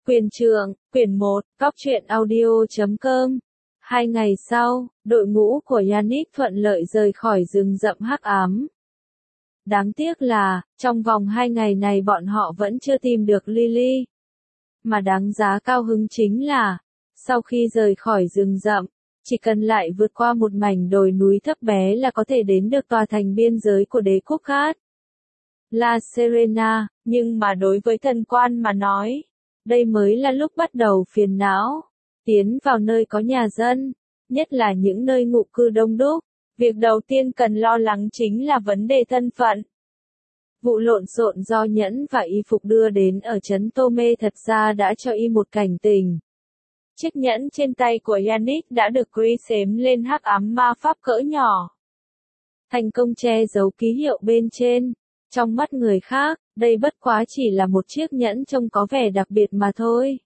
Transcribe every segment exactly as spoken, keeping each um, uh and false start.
Quyền trượng, quyển một, Cóc truyện audio chấm com. Hai ngày sau, đội ngũ của Yannick thuận lợi rời khỏi rừng rậm hắc ám. Đáng tiếc là, trong vòng hai ngày này bọn họ vẫn chưa tìm được Lily. Mà đáng giá cao hứng chính là, sau khi rời khỏi rừng rậm, chỉ cần lại vượt qua một mảnh đồi núi thấp bé là có thể đến được tòa thành biên giới của đế quốc khác. La Serena, nhưng mà đối với thần quan mà nói, đây mới là lúc bắt đầu phiền não. Tiến vào nơi có nhà dân, nhất là những nơi ngụ cư đông đúc, việc đầu tiên cần lo lắng chính là vấn đề thân phận. Vụ lộn xộn do nhẫn và y phục đưa đến ở trấn Tome thật ra đã cho y một cảnh tình. Chiếc nhẫn trên tay của Yannick đã được Chris xếm lên hắc ám ma pháp cỡ nhỏ. Thành công che giấu ký hiệu bên trên. Trong mắt người khác, đây bất quá chỉ là một chiếc nhẫn trông có vẻ đặc biệt mà thôi.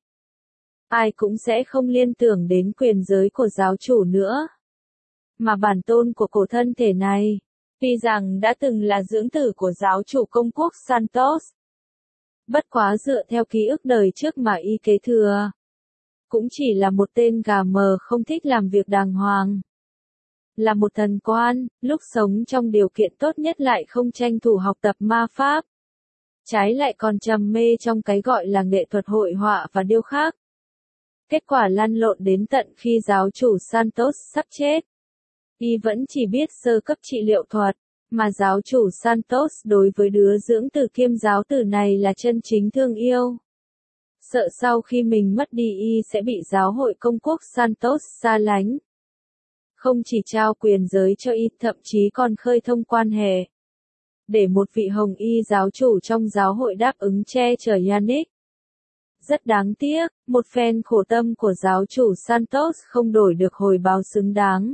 Ai cũng sẽ không liên tưởng đến quyền giới của giáo chủ nữa. Mà bản tôn của cổ thân thể này, tuy rằng đã từng là dưỡng tử của giáo chủ công quốc Santos. Bất quá dựa theo ký ức đời trước mà y kế thừa. Cũng chỉ là một tên gà mờ không thích làm việc đàng hoàng. Là một thần quan, lúc sống trong điều kiện tốt nhất lại không tranh thủ học tập ma pháp. Trái lại còn trầm mê trong cái gọi là nghệ thuật hội họa và điêu khắc. Kết quả lăn lộn đến tận khi giáo chủ Santos sắp chết. Y vẫn chỉ biết sơ cấp trị liệu thuật, mà giáo chủ Santos đối với đứa dưỡng tử kiêm giáo tử này là chân chính thương yêu. Sợ sau khi mình mất đi y sẽ bị giáo hội công quốc Santos xa lánh. Không chỉ trao quyền giới cho y, thậm chí còn khơi thông quan hệ. Để một vị hồng y giáo chủ trong giáo hội đáp ứng che chở Yannick. Rất đáng tiếc, một phen khổ tâm của giáo chủ Santos không đổi được hồi báo xứng đáng.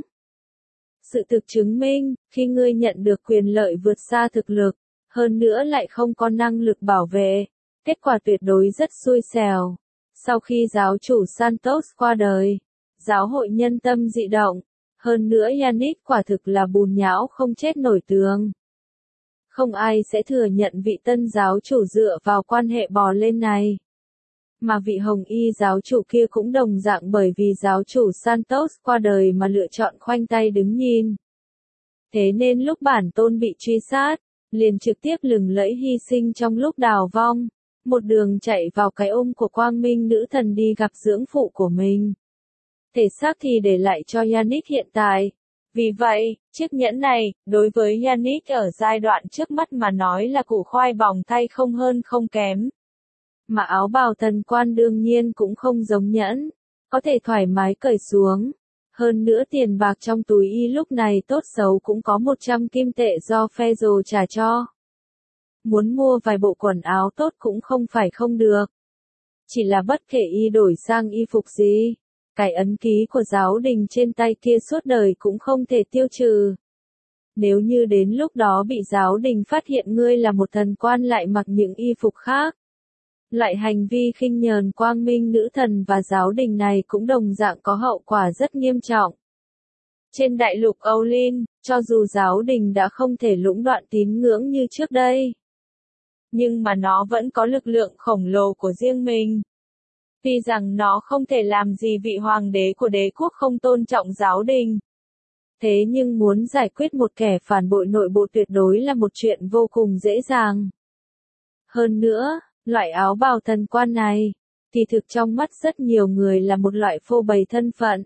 Sự thực chứng minh, khi ngươi nhận được quyền lợi vượt xa thực lực, hơn nữa lại không có năng lực bảo vệ, kết quả tuyệt đối rất xui xẻo. Sau khi giáo chủ Santos qua đời, giáo hội nhân tâm dị động. Hơn nữa Yannick quả thực là bùn nhão không chết nổi tường. Không ai sẽ thừa nhận vị tân giáo chủ dựa vào quan hệ bò lên này. Mà vị hồng y giáo chủ kia cũng đồng dạng bởi vì giáo chủ Santos qua đời mà lựa chọn khoanh tay đứng nhìn. Thế nên lúc bản tôn bị truy sát, liền trực tiếp lừng lẫy hy sinh trong lúc đào vong, một đường chạy vào cái ôm của quang minh nữ thần đi gặp dưỡng phụ của mình. Thể xác thì để lại cho Yannick hiện tại. Vì vậy, chiếc nhẫn này, đối với Yannick ở giai đoạn trước mắt mà nói là củ khoai bỏng thay không hơn không kém. Mà áo bào thần quan đương nhiên cũng không giống nhẫn, có thể thoải mái cởi xuống. Hơn nữa tiền bạc trong túi y lúc này tốt xấu cũng có một trăm kim tệ do Fezzo trả cho. Muốn mua vài bộ quần áo tốt cũng không phải không được. Chỉ là bất kể y đổi sang y phục gì. Cái ấn ký của giáo đình trên tay kia suốt đời cũng không thể tiêu trừ. Nếu như đến lúc đó bị giáo đình phát hiện ngươi là một thần quan lại mặc những y phục khác. Loại hành vi khinh nhờn quang minh nữ thần và giáo đình này cũng đồng dạng có hậu quả rất nghiêm trọng. Trên đại lục Owlin, cho dù giáo đình đã không thể lũng đoạn tín ngưỡng như trước đây. Nhưng mà nó vẫn có lực lượng khổng lồ của riêng mình. Tuy rằng nó không thể làm gì vị hoàng đế của đế quốc không tôn trọng giáo đình. Thế nhưng muốn giải quyết một kẻ phản bội nội bộ tuyệt đối là một chuyện vô cùng dễ dàng. Hơn nữa, loại áo bào thần quan này, thì thực trong mắt rất nhiều người là một loại phô bày thân phận.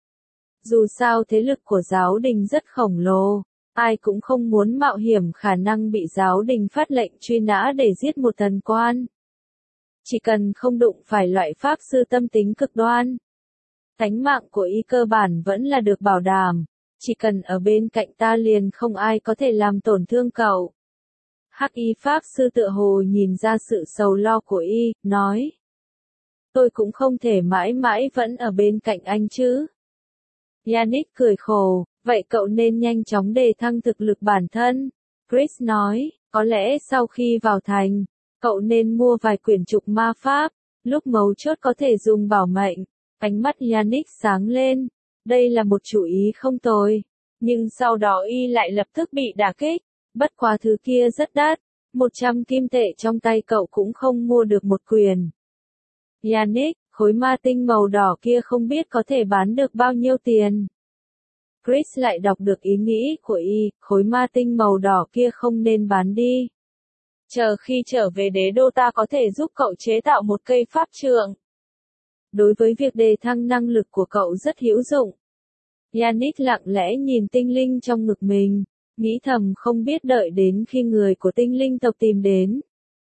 Dù sao thế lực của giáo đình rất khổng lồ, ai cũng không muốn mạo hiểm khả năng bị giáo đình phát lệnh truy nã để giết một thần quan. Chỉ cần không đụng phải loại pháp sư tâm tính cực đoan. Tánh mạng của y cơ bản vẫn là được bảo đảm, chỉ cần ở bên cạnh ta liền không ai có thể làm tổn thương cậu. Hắc y pháp sư tựa hồ nhìn ra sự sầu lo của y, nói. Tôi cũng không thể mãi mãi vẫn ở bên cạnh anh chứ. Yannick cười khổ, vậy cậu nên nhanh chóng đề thăng thực lực bản thân. Chris nói, có lẽ sau khi vào thành, cậu nên mua vài quyển trục ma pháp, lúc mấu chốt có thể dùng bảo mệnh. Ánh mắt Yannick sáng lên, đây là một chủ ý không tồi. Nhưng sau đó y lại lập tức bị đả kích, bất quá thứ kia rất đắt, một trăm kim tệ trong tay cậu cũng không mua được một quyển. Yannick, khối ma tinh màu đỏ kia không biết có thể bán được bao nhiêu tiền. Chris lại đọc được ý nghĩ của y, khối ma tinh màu đỏ kia không nên bán đi. Chờ khi trở về đế đô ta có thể giúp cậu chế tạo một cây pháp trượng. Đối với việc đề thăng năng lực của cậu rất hữu dụng. Yannick lặng lẽ nhìn tinh linh trong ngực mình, nghĩ thầm không biết đợi đến khi người của tinh linh tộc tìm đến.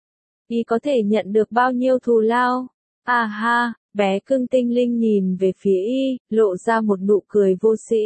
Y có thể nhận được bao nhiêu thù lao. À ha, bé cưng tinh linh nhìn về phía y, lộ ra một nụ cười vô sĩ.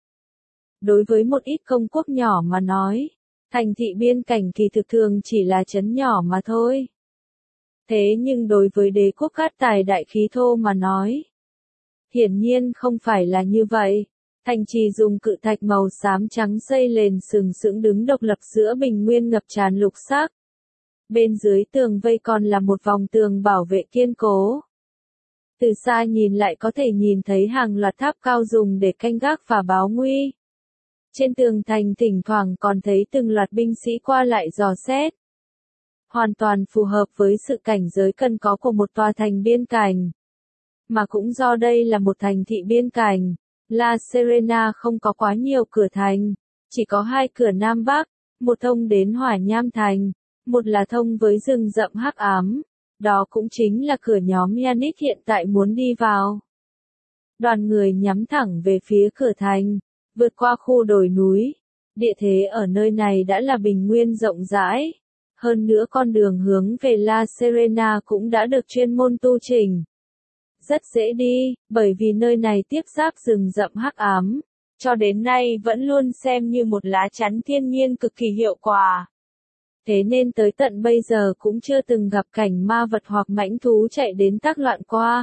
Đối với một ít công quốc nhỏ mà nói, thành thị biên cảnh kỳ thực thường chỉ là trấn nhỏ mà thôi. Thế nhưng đối với đế quốc cát tài đại khí thô mà nói, hiển nhiên không phải là như vậy. Thành trì dùng cự thạch màu xám trắng xây lên sừng sững đứng độc lập giữa bình nguyên ngập tràn lục sắc. Bên dưới tường vây còn là một vòng tường bảo vệ kiên cố. Từ xa nhìn lại có thể nhìn thấy hàng loạt tháp cao dùng để canh gác và báo nguy. Trên tường thành thỉnh thoảng còn thấy từng loạt binh sĩ qua lại dò xét. Hoàn toàn phù hợp với sự cảnh giới cần có của một tòa thành biên cảnh. Mà cũng do đây là một thành thị biên cảnh, La Serena không có quá nhiều cửa thành, chỉ có hai cửa Nam Bắc, một thông đến Hỏa Nham Thành, một là thông với rừng rậm hắc ám, đó cũng chính là cửa nhóm Yannick hiện tại muốn đi vào. Đoàn người nhắm thẳng về phía cửa thành, vượt qua khu đồi núi, địa thế ở nơi này đã là bình nguyên rộng rãi, hơn nữa con đường hướng về La Serena cũng đã được chuyên môn tu chỉnh. Rất dễ đi, bởi vì nơi này tiếp giáp rừng rậm hắc ám, cho đến nay vẫn luôn xem như một lá chắn thiên nhiên cực kỳ hiệu quả. Thế nên tới tận bây giờ cũng chưa từng gặp cảnh ma vật hoặc mãnh thú chạy đến tác loạn qua.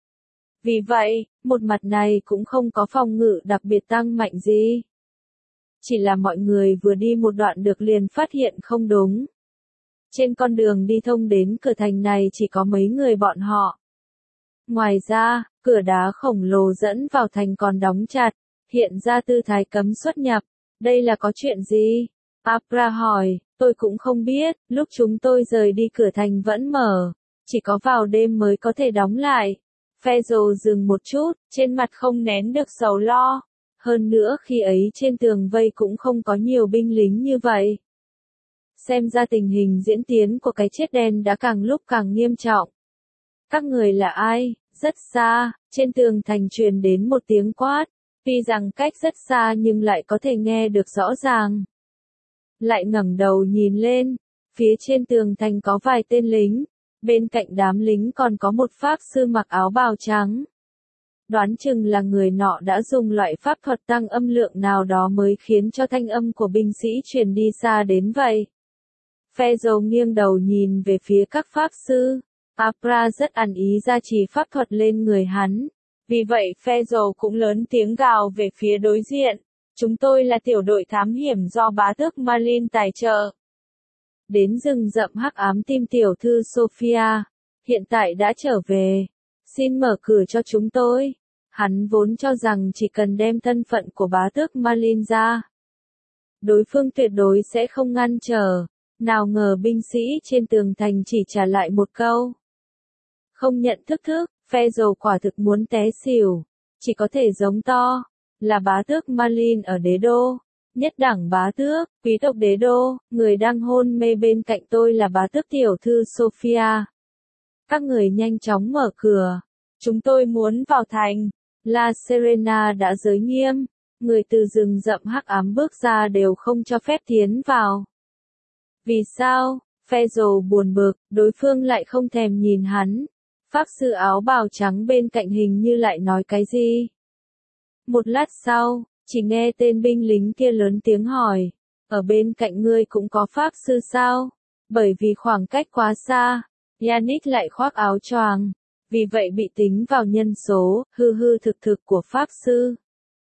Vì vậy, một mặt này cũng không có phòng ngự đặc biệt tăng mạnh gì. Chỉ là mọi người vừa đi một đoạn được liền phát hiện không đúng. Trên con đường đi thông đến cửa thành này chỉ có mấy người bọn họ. Ngoài ra, cửa đá khổng lồ dẫn vào thành còn đóng chặt, hiện ra tư thái cấm xuất nhập. Đây là có chuyện gì? Abra hỏi, tôi cũng không biết, lúc chúng tôi rời đi cửa thành vẫn mở, chỉ có vào đêm mới có thể đóng lại. Fezzo dừng một chút, trên mặt không nén được sầu lo. Hơn nữa khi ấy trên tường vây cũng không có nhiều binh lính như vậy. Xem ra tình hình diễn tiến của cái chết đen đã càng lúc càng nghiêm trọng. Các người là ai? Rất xa, trên tường thành truyền đến một tiếng quát, tuy rằng cách rất xa nhưng lại có thể nghe được rõ ràng. Lại ngẩng đầu nhìn lên, phía trên tường thành có vài tên lính, bên cạnh đám lính còn có một pháp sư mặc áo bào trắng. Đoán chừng là người nọ đã dùng loại pháp thuật tăng âm lượng nào đó mới khiến cho thanh âm của binh sĩ truyền đi xa đến vậy. Fezzo nghiêng đầu nhìn về phía các pháp sư. Abra rất ăn ý gia trì pháp thuật lên người hắn. Vì vậy Fezzo cũng lớn tiếng gào về phía đối diện. Chúng tôi là tiểu đội thám hiểm do bá tước Marlin tài trợ. Đến rừng rậm hắc ám tìm tiểu thư Sophia. Hiện tại đã trở về. Xin mở cửa cho chúng tôi. Hắn vốn cho rằng chỉ cần đem thân phận của bá tước Marlin ra, đối phương tuyệt đối sẽ không ngăn trở. Nào ngờ binh sĩ trên tường thành chỉ trả lại một câu. Không nhận thức thức, Fezzo quả thực muốn té xỉu. Chỉ có thể giống to. Là bá tước Marlin ở đế đô. Nhất đẳng bá tước, quý tộc đế đô, người đang hôn mê bên cạnh tôi là bá tước tiểu thư Sophia. Các người nhanh chóng mở cửa. Chúng tôi muốn vào thành. La Serena đã giới nghiêm. Người từ rừng rậm hắc ám bước ra đều không cho phép tiến vào. Vì sao? Fezzo buồn bực, đối phương lại không thèm nhìn hắn. Pháp sư áo bào trắng bên cạnh hình như lại nói cái gì. Một lát sau, chỉ nghe tên binh lính kia lớn tiếng hỏi. Ở bên cạnh ngươi cũng có pháp sư sao? Bởi vì khoảng cách quá xa, Yannick lại khoác áo choàng. Vì vậy bị tính vào nhân số, hư hư thực thực của pháp sư.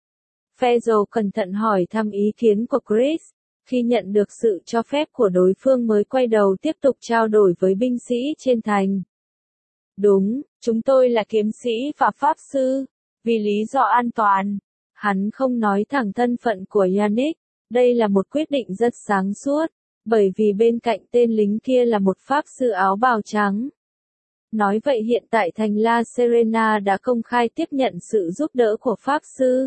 Fezzo cẩn thận hỏi thăm ý kiến của Chris. Khi nhận được sự cho phép của đối phương mới quay đầu tiếp tục trao đổi với binh sĩ trên thành. Đúng, chúng tôi là kiếm sĩ và pháp sư. Vì lý do an toàn, hắn không nói thẳng thân phận của Yannick. Đây là một quyết định rất sáng suốt, bởi vì bên cạnh tên lính kia là một pháp sư áo bào trắng. Nói vậy hiện tại thành La Serena đã công khai tiếp nhận sự giúp đỡ của Pháp Sư.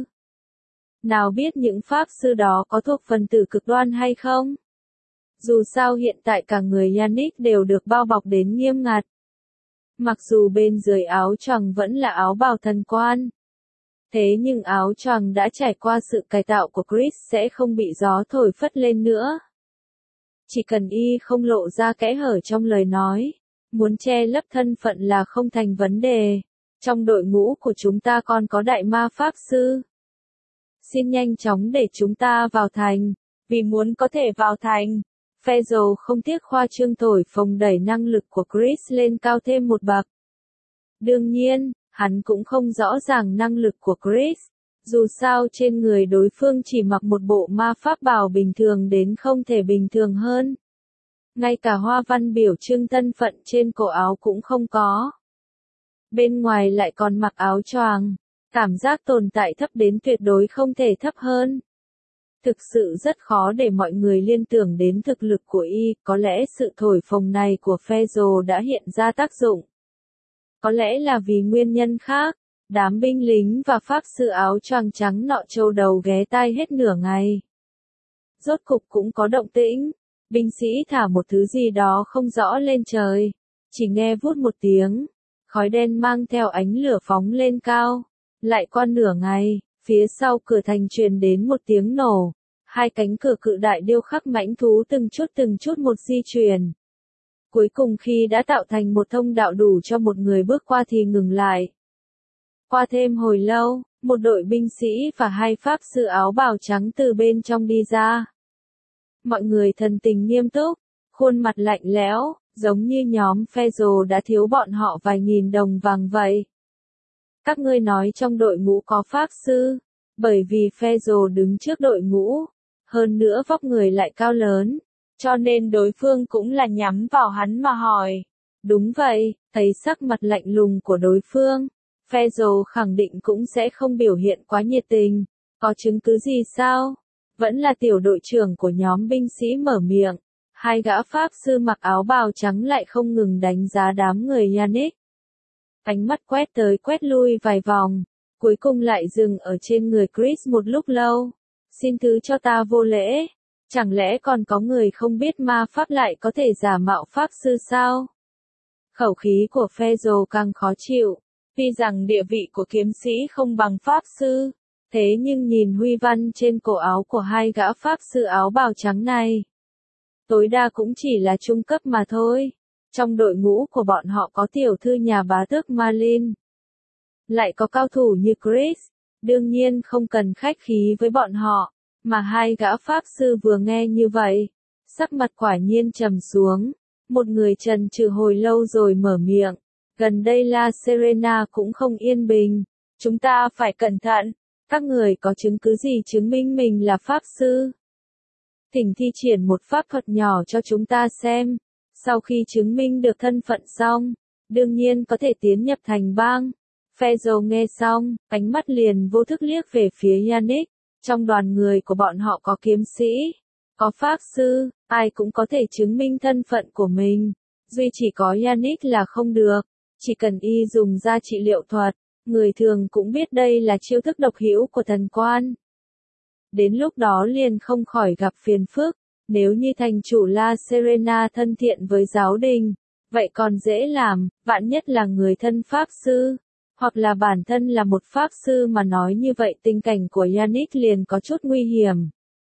Nào biết những Pháp Sư đó có thuộc phần tử cực đoan hay không? Dù sao hiện tại cả người Yannick đều được bao bọc đến nghiêm ngặt. Mặc dù bên dưới áo choàng vẫn là áo bào thần quan. Thế nhưng áo choàng đã trải qua sự cải tạo của Chris sẽ không bị gió thổi phất lên nữa. Chỉ cần y không lộ ra kẽ hở trong lời nói, muốn che lấp thân phận là không thành vấn đề. Trong đội ngũ của chúng ta còn có đại ma Pháp Sư. Xin nhanh chóng để chúng ta vào thành, vì muốn có thể vào thành. Fezzo không tiếc khoa trương thổi phồng đẩy năng lực của Chris lên cao thêm một bậc. Đương nhiên, hắn cũng không rõ ràng năng lực của Chris. Dù sao trên người đối phương chỉ mặc một bộ ma pháp bào bình thường đến không thể bình thường hơn. Ngay cả hoa văn biểu trưng thân phận trên cổ áo cũng không có. Bên ngoài lại còn mặc áo choàng. Cảm giác tồn tại thấp đến tuyệt đối không thể thấp hơn. Thực sự rất khó để mọi người liên tưởng đến thực lực của y, có lẽ sự thổi phồng này của Fezzo đã hiện ra tác dụng. Có lẽ là vì nguyên nhân khác, đám binh lính và Pháp Sư áo choàng trắng nọ trâu đầu ghé tai hết nửa ngày. Rốt cục cũng có động tĩnh, binh sĩ thả một thứ gì đó không rõ lên trời, chỉ nghe vút một tiếng, khói đen mang theo ánh lửa phóng lên cao, lại qua nửa ngày. Phía sau cửa thành truyền đến một tiếng nổ, hai cánh cửa cự đại điêu khắc mãnh thú từng chút từng chút một di chuyển. Cuối cùng khi đã tạo thành một thông đạo đủ cho một người bước qua thì ngừng lại. Qua thêm hồi lâu, một đội binh sĩ và hai Pháp Sư áo bào trắng từ bên trong đi ra. Mọi người thần tình nghiêm túc, khuôn mặt lạnh lẽo, giống như nhóm Fezzo đã thiếu bọn họ vài nghìn đồng vàng vậy. Các ngươi nói trong đội ngũ có Pháp Sư, bởi vì Fezzo đứng trước đội ngũ, hơn nữa vóc người lại cao lớn, cho nên đối phương cũng là nhắm vào hắn mà hỏi. Đúng vậy, thấy sắc mặt lạnh lùng của đối phương, Fezzo khẳng định cũng sẽ không biểu hiện quá nhiệt tình. Có chứng cứ gì sao? Vẫn là tiểu đội trưởng của nhóm binh sĩ mở miệng. Hai gã Pháp Sư mặc áo bào trắng lại không ngừng đánh giá đám người Yannick. Ánh mắt quét tới quét lui vài vòng, cuối cùng lại dừng ở trên người Chris một lúc lâu. Xin thứ cho ta vô lễ, chẳng lẽ còn có người không biết ma pháp lại có thể giả mạo Pháp Sư sao? Khẩu khí của Fezzo càng khó chịu, tuy rằng địa vị của kiếm sĩ không bằng Pháp Sư, thế nhưng nhìn huy văn trên cổ áo của hai gã Pháp Sư áo bào trắng này, tối đa cũng chỉ là trung cấp mà thôi. Trong đội ngũ của bọn họ có tiểu thư nhà bá tước Marlin. Lại có cao thủ như Chris, đương nhiên không cần khách khí với bọn họ, mà hai gã Pháp Sư vừa nghe như vậy, sắc mặt quả nhiên trầm xuống, một người chần chừ hồi lâu rồi mở miệng, gần đây La Serena cũng không yên bình, chúng ta phải cẩn thận, các người có chứng cứ gì chứng minh mình là Pháp Sư? Thỉnh thi triển một pháp thuật nhỏ cho chúng ta xem. Sau khi chứng minh được thân phận xong, đương nhiên có thể tiến nhập thành bang. Fezzo nghe xong, ánh mắt liền vô thức liếc về phía Yannick. Trong đoàn người của bọn họ có kiếm sĩ, có Pháp Sư, ai cũng có thể chứng minh thân phận của mình. Duy chỉ có Yannick là không được. Chỉ cần y dùng ra trị liệu thuật, người thường cũng biết đây là chiêu thức độc hữu của thần quan. Đến lúc đó liền không khỏi gặp phiền phức. Nếu như thành chủ La Serena thân thiện với giáo đình, vậy còn dễ làm, vạn nhất là người thân Pháp Sư, hoặc là bản thân là một Pháp Sư mà nói như vậy tình cảnh của Yannick liền có chút nguy hiểm.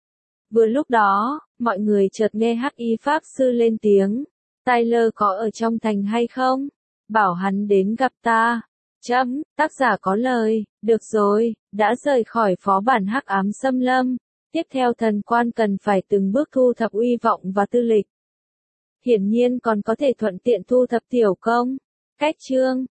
Vừa lúc đó, mọi người chợt nghe hắc y Pháp Sư lên tiếng, Tyler có ở trong thành hay không? Bảo hắn đến gặp ta. Chấm, tác giả có lời, được rồi, đã rời khỏi phó bản hắc ám xâm lâm. Tiếp theo thần quan cần phải từng bước thu thập uy vọng và tư lịch. Hiển nhiên còn có thể thuận tiện thu thập tiểu công. Cách chương